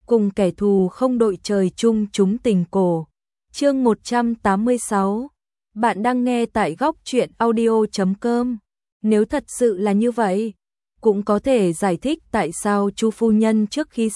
cùng kẻ thù không đội trời chung chúng tình cổ. Chương 186. Bạn đang nghe tại góc truyện audio.com. Nếu thật sự là như vậy, cũng có thể giải thích tại sao Chu phu nhân trước khi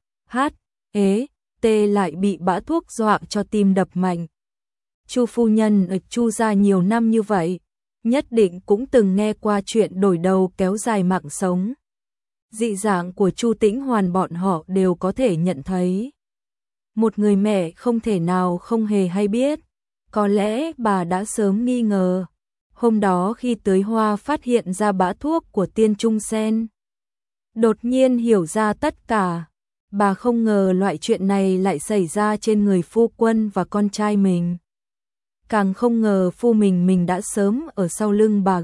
T lại bị bã thuốc dọa cho tim đập mạnh. Chu phu nhân ở Chu gia nhiều năm như vậy, nhất định cũng từng nghe qua chuyện đổi đầu kéo dài mạng sống. Dị dạng của Chu Tĩnh Hoàn bọn họ đều có thể nhận thấy. Một người mẹ không thể nào không hề hay biết, có lẽ bà đã sớm nghi ngờ. Hôm đó khi tưới hoa phát hiện ra bã thuốc của Tiên Trung Sen, đột nhiên hiểu ra tất cả. Bà không ngờ loại chuyện này lại xảy ra trên người phu quân và con trai mình. Càng không ngờ phu mình đã sớm ở sau lưng bà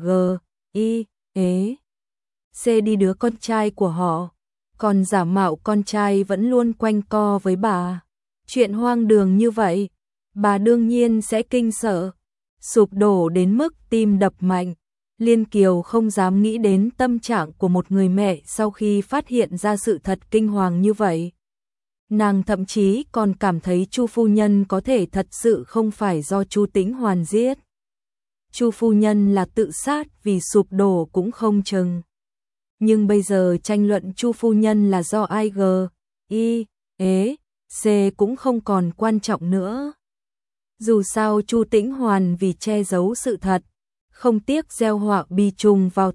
C đi đứa con trai của họ, còn giả mạo con trai vẫn luôn quanh co với bà. Chuyện hoang đường như vậy, bà đương nhiên sẽ kinh sợ, sụp đổ đến mức tim đập mạnh. Liên Kiều không dám nghĩ đến tâm trạng của một người mẹ sau khi phát hiện ra sự thật kinh hoàng như vậy. Nàng thậm chí còn cảm thấy Chu phu nhân có thể thật sự không phải do Chu Tĩnh Hoàn giết. Chu phu nhân là tự sát vì sụp đổ cũng không chừng. Nhưng bây giờ tranh luận Chu phu nhân là do ai C cũng không còn quan trọng nữa. Dù sao Chu Tĩnh Hoàn vì che giấu sự thật, không tiếc gieo họa bi trùng vào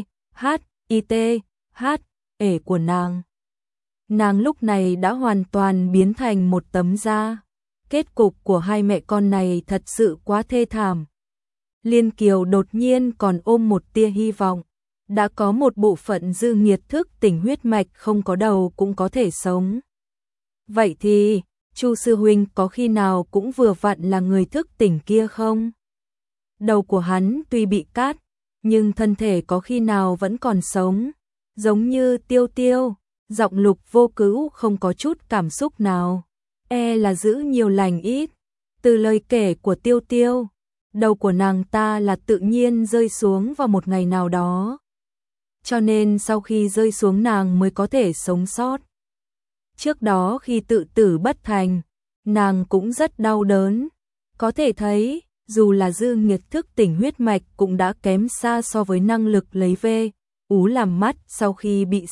của nàng. Nàng lúc này đã hoàn toàn biến thành một tấm da. Kết cục của hai mẹ con này thật sự quá thê thảm. Liên Kiều đột nhiên còn ôm một tia hy vọng. Đã có một bộ phận dư nghiệt thức tỉnh huyết mạch không có đầu cũng có thể sống. Vậy thì, Chu sư huynh có khi nào cũng vừa vặn là người thức tỉnh kia không? Đầu của hắn tuy bị cắt, nhưng thân thể có khi nào vẫn còn sống. Giống như Tiêu Tiêu, giọng Lục Vô Cứu không có chút cảm xúc nào. Là giữ nhiều lành ít. Từ lời kể của Tiêu Tiêu, đầu của nàng ta là tự nhiên rơi xuống vào một ngày nào đó. Cho nên sau khi rơi xuống nàng mới có thể sống sót. Trước đó khi tự tử bất thành, nàng cũng rất đau đớn. Có thể thấy, dù là dư nghiệt thức tỉnh huyết mạch cũng đã kém xa so với năng lực lấy làm mắt sau khi bị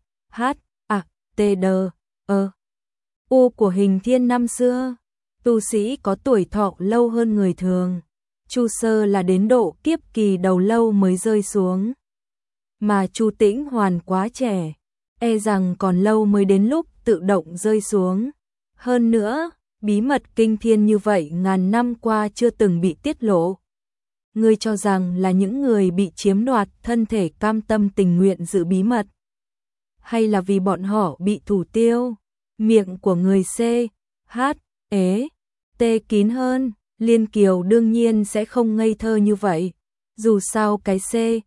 của Hình Thiên năm xưa. Tu sĩ có tuổi thọ lâu hơn người thường. Chu Sơ là đến độ kiếp kỳ đầu lâu mới rơi xuống. Mà Chu Tĩnh Hoàn quá trẻ, rằng còn lâu mới đến lúc tự động rơi xuống. Hơn nữa, bí mật kinh thiên như vậy ngàn năm qua chưa từng bị tiết lộ. Ngươi cho rằng là những người bị chiếm đoạt thân thể cam tâm tình nguyện giữ bí mật, hay là vì bọn họ bị thủ tiêu? Miệng của người kín hơn. Liên Kiều đương nhiên sẽ không ngây thơ như vậy. Dù sao cái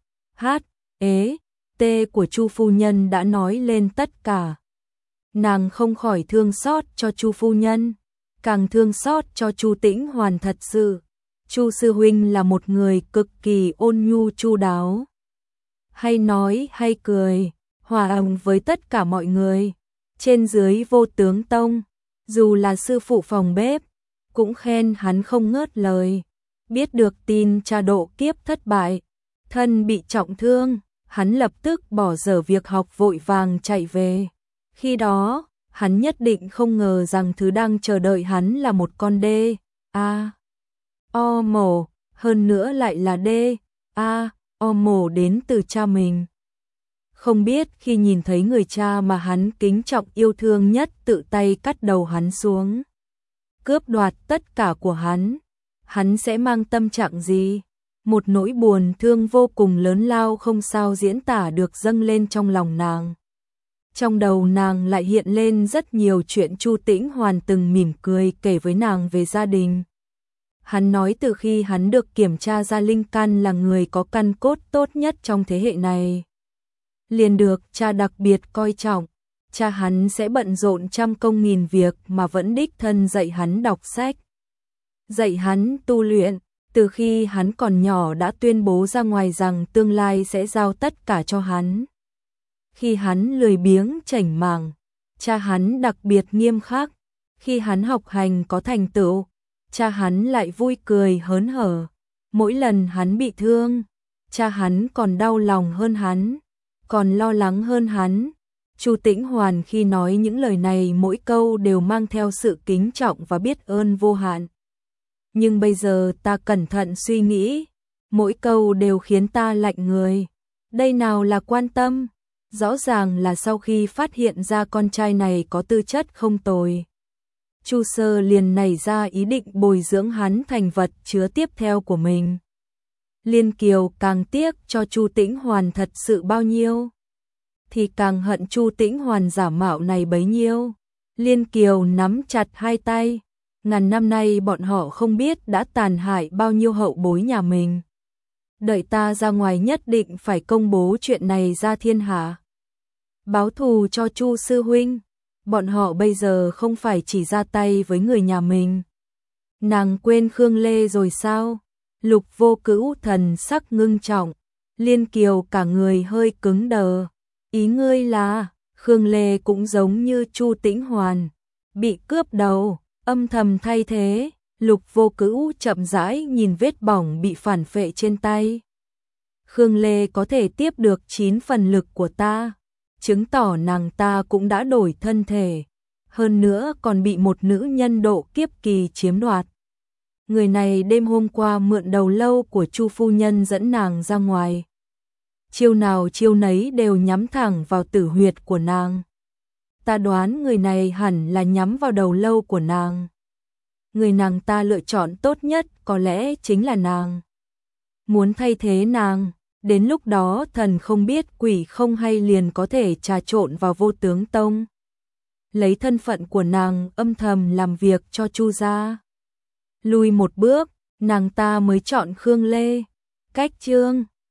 của Chu phu nhân đã nói lên tất cả. Nàng không khỏi thương xót cho Chu phu nhân, càng thương xót cho Chu Tĩnh Hoàn thật sự. Chu sư huynh là một người cực kỳ ôn nhu chu đáo, hay nói hay cười, hòa đồng với tất cả mọi người. Trên dưới Vô Tướng Tông, dù là sư phụ phòng bếp, cũng khen hắn không ngớt lời. Biết được tin cha độ kiếp thất bại, thân bị trọng thương, hắn lập tức bỏ dở việc học vội vàng chạy về. Khi đó, hắn nhất định không ngờ rằng thứ đang chờ đợi hắn là một con mổ, hơn nữa lại là mổ đến từ cha mình. Không biết khi nhìn thấy người cha mà hắn kính trọng yêu thương nhất tự tay cắt đầu hắn xuống, cướp đoạt tất cả của hắn sẽ mang tâm trạng gì? Một nỗi buồn thương vô cùng lớn lao không sao diễn tả được dâng lên trong lòng nàng. Trong đầu nàng lại hiện lên rất nhiều chuyện Chu Tĩnh Hoàn từng mỉm cười kể với nàng về gia đình. Hắn nói từ khi hắn được kiểm tra ra linh căn là người có căn cốt tốt nhất trong thế hệ này, liền được cha đặc biệt coi trọng. Cha hắn sẽ bận rộn trăm công nghìn việc mà vẫn đích thân dạy hắn đọc sách, dạy hắn tu luyện. Từ khi hắn còn nhỏ đã tuyên bố ra ngoài rằng tương lai sẽ giao tất cả cho hắn. Khi hắn lười biếng chảnh mảng, cha hắn đặc biệt nghiêm khắc, khi hắn học hành có thành tựu, cha hắn lại vui cười hớn hở, mỗi lần hắn bị thương, cha hắn còn đau lòng hơn hắn, còn lo lắng hơn hắn. Chu Tĩnh Hoàn khi nói những lời này mỗi câu đều mang theo sự kính trọng và biết ơn vô hạn. Nhưng bây giờ ta cẩn thận suy nghĩ, mỗi câu đều khiến ta lạnh người. Đây nào là quan tâm, rõ ràng là sau khi phát hiện ra con trai này có tư chất không tồi, Chu Sơ liền nảy ra ý định bồi dưỡng hắn thành vật chứa tiếp theo của mình. Liên Kiều càng tiếc cho Chu Tĩnh Hoàn thật sự bao nhiêu, thì càng hận Chu Tĩnh Hoàn giả mạo này bấy nhiêu. Liên Kiều nắm chặt hai tay, ngàn năm nay bọn họ không biết đã tàn hại bao nhiêu hậu bối nhà mình. Đợi ta ra ngoài nhất định phải công bố chuyện này ra thiên hạ. Báo thù cho Chu sư huynh, bọn họ bây giờ không phải chỉ ra tay với người nhà mình. Nàng quên Khương Lê rồi sao? Lục Vô Cữu thần sắc ngưng trọng, Liên Kiều cả người hơi cứng đờ. Ý ngươi là, Khương Lê cũng giống như Chu Tĩnh Hoàn, bị cướp đầu, âm thầm thay thế. Lục Vô Cữu chậm rãi nhìn vết bỏng bị phản phệ trên tay. Khương Lê có thể tiếp được 9 phần lực của ta, chứng tỏ nàng ta cũng đã đổi thân thể, hơn nữa còn bị một nữ nhân độ kiếp kỳ chiếm đoạt. Người này đêm hôm qua mượn đầu lâu của Chu phu nhân dẫn nàng ra ngoài. Chiêu nào chiêu nấy đều nhắm thẳng vào tử huyệt của nàng. Ta đoán người này hẳn là nhắm vào đầu lâu của nàng. Người nàng ta lựa chọn tốt nhất có lẽ chính là nàng. Muốn thay thế nàng, đến lúc đó thần không biết quỷ không hay liền có thể trà trộn vào Vô Tướng Tông. Lấy thân phận của nàng âm thầm làm việc cho Chu gia. Lùi một bước, nàng ta mới chọn Khương Lê. Cách chương